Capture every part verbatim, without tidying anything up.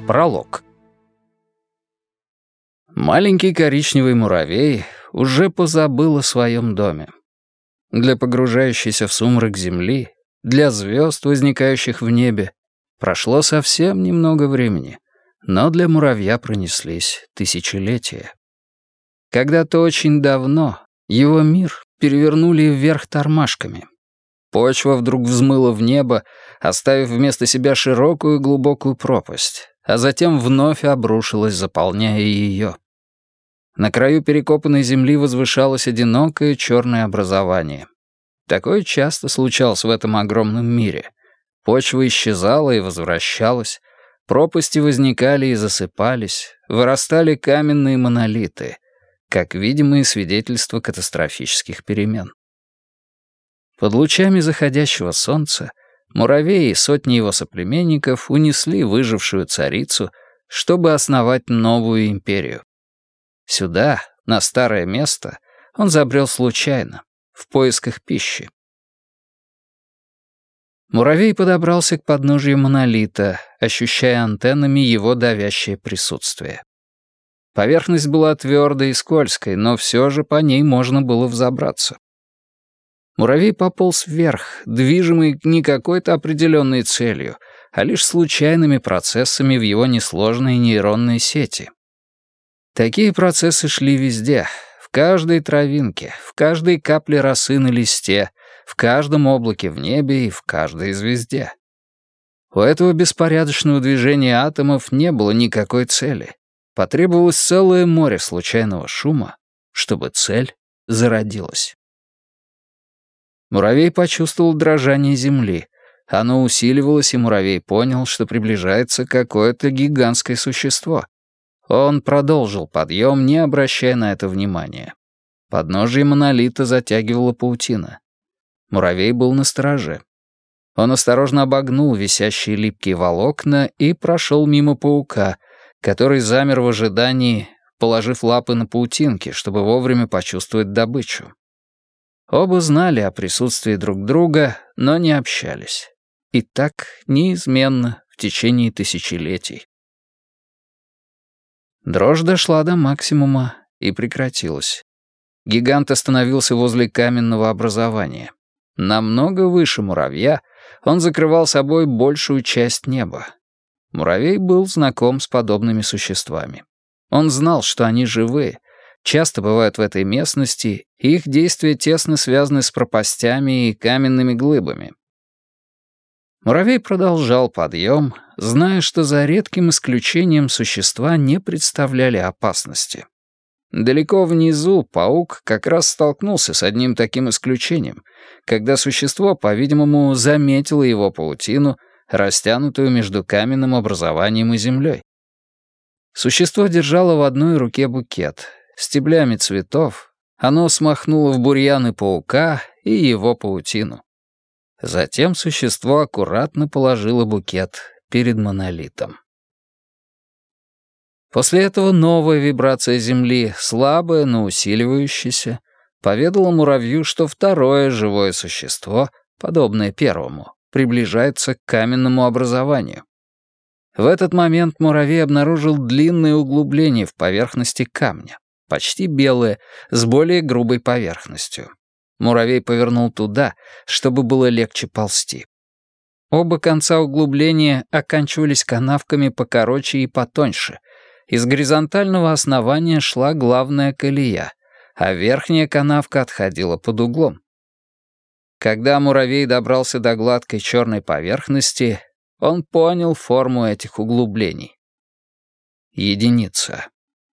Пролог. Маленький коричневый муравей уже позабыл о своем доме. Для погружающейся в сумрак земли, для звезд, возникающих в небе, прошло совсем немного времени, но для муравья пронеслись тысячелетия. Когда-то очень давно его мир перевернули вверх тормашками. Почва вдруг взмыла в небо, оставив вместо себя широкую глубокую пропасть, а затем вновь обрушилась, заполняя ее. На краю перекопанной земли возвышалось одинокое черное образование. Такое часто случалось в этом огромном мире. Почва исчезала и возвращалась, пропасти возникали и засыпались, вырастали каменные монолиты, как видимые свидетельства катастрофических перемен. Под лучами заходящего солнца муравей и сотни его соплеменников унесли выжившую царицу, чтобы основать новую империю. Сюда, на старое место, он забрел случайно, в поисках пищи. Муравей подобрался к подножию монолита, ощущая антеннами его давящее присутствие. Поверхность была твердой и скользкой, но все же по ней можно было взобраться. Муравей пополз вверх, движимый не какой-то определенной целью, а лишь случайными процессами в его несложной нейронной сети. Такие процессы шли везде, в каждой травинке, в каждой капле росы на листе, в каждом облаке в небе и в каждой звезде. У этого беспорядочного движения атомов не было никакой цели. Потребовалось целое море случайного шума, чтобы цель зародилась. Муравей почувствовал дрожание земли. Оно усиливалось, и муравей понял, что приближается какое-то гигантское существо. Он продолжил подъем, не обращая на это внимания. Подножие монолита затягивала паутина. Муравей был настороже. Он осторожно обогнул висящие липкие волокна и прошел мимо паука, который замер в ожидании, положив лапы на паутинки, чтобы вовремя почувствовать добычу. Оба знали о присутствии друг друга, но не общались. И так неизменно в течение тысячелетий. Дрожь дошла до максимума и прекратилась. Гигант остановился возле каменного образования. Намного выше муравья он закрывал собой большую часть неба. Муравей был знаком с подобными существами. Он знал, что они живые, часто бывают в этой местности, и их действия тесно связаны с пропастями и каменными глыбами. Муравей продолжал подъем, зная, что за редким исключением существа не представляли опасности. Далеко внизу паук как раз столкнулся с одним таким исключением, когда существо, по-видимому, заметило его паутину, растянутую между каменным образованием и землей. Существо держало в одной руке букет. Стеблями цветов оно смахнуло в бурьяны паука и его паутину. Затем существо аккуратно положило букет перед монолитом. После этого новая вибрация Земли, слабая, но усиливающаяся, поведала муравью, что второе живое существо, подобное первому, приближается к каменному образованию. В этот момент муравей обнаружил длинное углубление в поверхности камня, почти белое, с более грубой поверхностью. Муравей повернул туда, чтобы было легче ползти. Оба конца углубления оканчивались канавками покороче и потоньше. Из горизонтального основания шла главная колея, а верхняя канавка отходила под углом. Когда муравей добрался до гладкой черной поверхности, он понял форму этих углублений. Единица.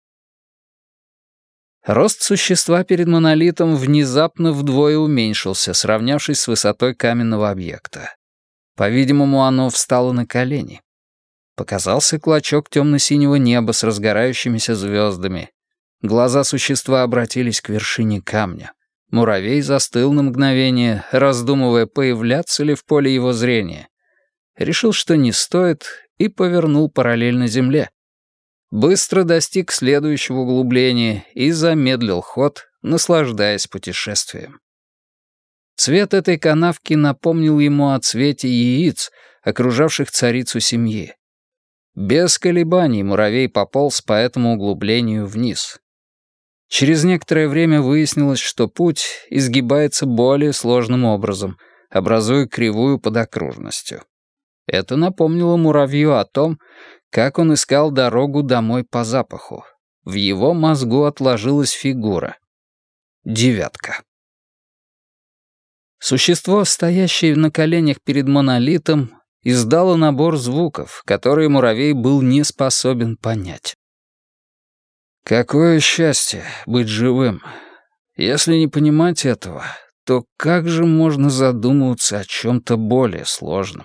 Рост существа перед монолитом внезапно вдвое уменьшился, сравнявшись с высотой каменного объекта. По-видимому, оно встало на колени. Показался клочок темно-синего неба с разгорающимися звездами. Глаза существа обратились к вершине камня. Муравей застыл на мгновение, раздумывая, появляться ли в поле его зрения. Решил, что не стоит, и повернул параллельно земле. Быстро достиг следующего углубления и замедлил ход, наслаждаясь путешествием. Цвет этой канавки напомнил ему о цвете яиц, окружавших царицу семьи. Без колебаний муравей пополз по этому углублению вниз. Через некоторое время выяснилось, что путь изгибается более сложным образом, образуя кривую под окружностью. Это напомнило муравью о том, как он искал дорогу домой по запаху. В его мозгу отложилась фигура. Девятка. Существо, стоящее на коленях перед монолитом, издало набор звуков, которые муравей был не способен понять. Какое счастье быть живым! Если не понимать этого, то как же можно задумываться о чем-то более сложном?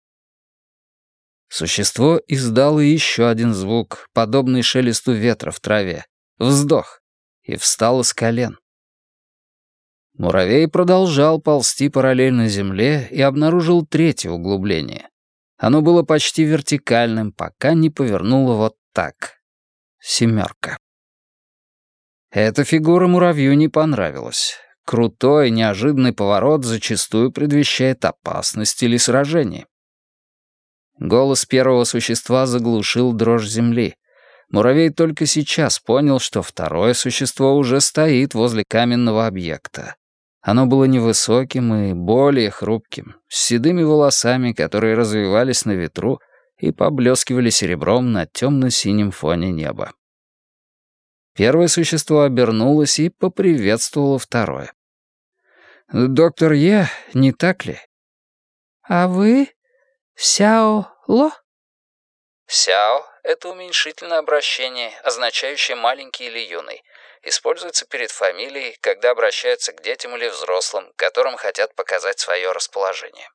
Существо издало еще один звук, подобный шелесту ветра в траве. Вздох. И встало с колен. Муравей продолжал ползти параллельно земле и обнаружил третье углубление. Оно было почти вертикальным, пока не повернуло вот так. Семерка. Эта фигура муравью не понравилась. Крутой, неожиданный поворот зачастую предвещает опасность или сражение. Голос первого существа заглушил дрожь земли. Муравей только сейчас понял, что второе существо уже стоит возле каменного объекта. Оно было невысоким и более хрупким, с седыми волосами, которые развивались на ветру и поблескивали серебром на темно-синем фоне неба. Первое существо обернулось и поприветствовало второе. «Доктор Е, не так ли?» «А вы Сяо Ло?» «Сяо» — это уменьшительное обращение, означающее «маленький» или «юный». Используется перед фамилией, когда обращаются к детям или взрослым, которым хотят показать свое расположение.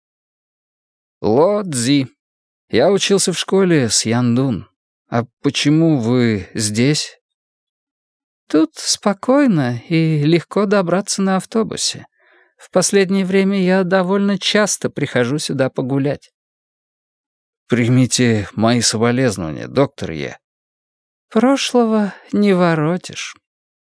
Ло Цзи. Я учился в школе с Яндун. А почему вы здесь? Тут спокойно и легко добраться на автобусе. В последнее время я довольно часто прихожу сюда погулять. Примите мои соболезнования, доктор Е. Прошлого не воротишь.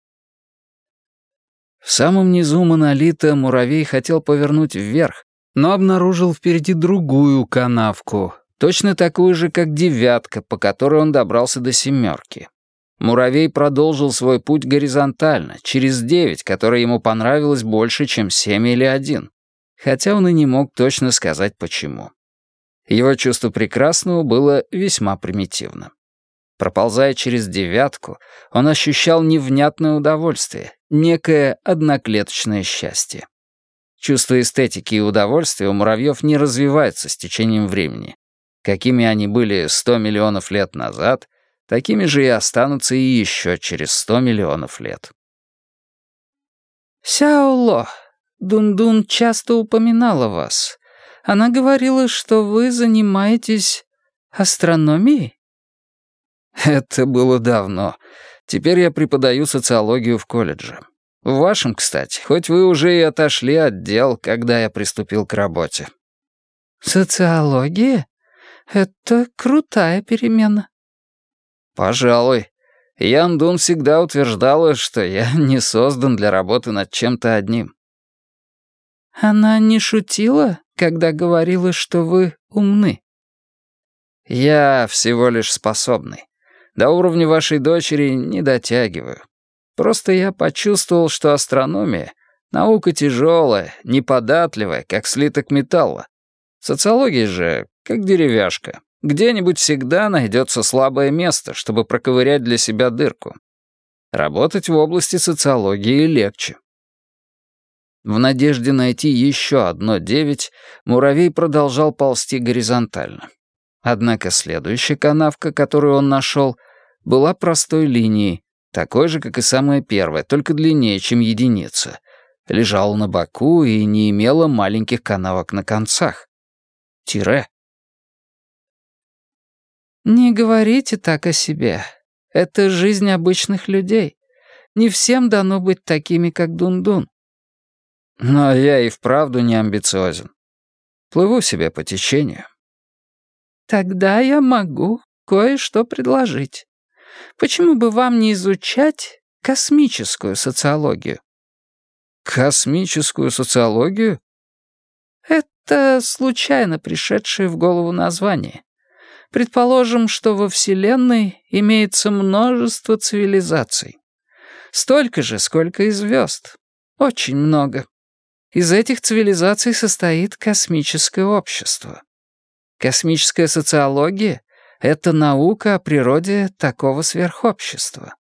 В самом низу монолита муравей хотел повернуть вверх, но обнаружил впереди другую канавку, точно такую же, как девятка, по которой он добрался до семерки. Муравей продолжил свой путь горизонтально, через девять, которая ему понравилась больше, чем семь или один, хотя он и не мог точно сказать почему. Его чувство прекрасного было весьма примитивно. Проползая через девятку, он ощущал невнятное удовольствие, некое одноклеточное счастье. Чувство эстетики и удовольствия у муравьев не развивается с течением времени. Какими они были сто миллионов лет назад, такими же и останутся и еще через сто миллионов лет. «Сяо Ло, Дун-Дун часто упоминала вас. Она говорила, что вы занимаетесь астрономией?» Это было давно. Теперь я преподаю социологию в колледже. В вашем, кстати, хоть вы уже и отошли от дел, когда я приступил к работе. Социология? Это крутая перемена. Пожалуй. Ян Дун всегда утверждала, что я не создан для работы над чем-то одним. Она не шутила, когда говорила, что вы умны? Я всего лишь способный. До уровня вашей дочери не дотягиваю. Просто я почувствовал, что астрономия — наука тяжелая, неподатливая, как слиток металла. Социология же как деревяшка. Где-нибудь всегда найдется слабое место, чтобы проковырять для себя дырку. Работать в области социологии легче. В надежде найти еще одно девять, муравей продолжал ползти горизонтально. Однако следующая канавка, которую он нашел, была простой линией, такой же, как и самая первая, только длиннее, чем единица. Лежала на боку и не имела маленьких канавок на концах. Тире. «Не говорите так о себе. Это жизнь обычных людей. Не всем дано быть такими, как Дун-Дун». Но я и вправду не амбициозен. Плыву себе по течению. Тогда я могу кое-что предложить. Почему бы вам не изучать космическую социологию? Космическую социологию? Это случайно пришедшее в голову название. Предположим, что во Вселенной имеется множество цивилизаций. Столько же, сколько и звезд. Очень много. Из этих цивилизаций состоит космическое общество. Космическая социология — это наука о природе такого сверхобщества.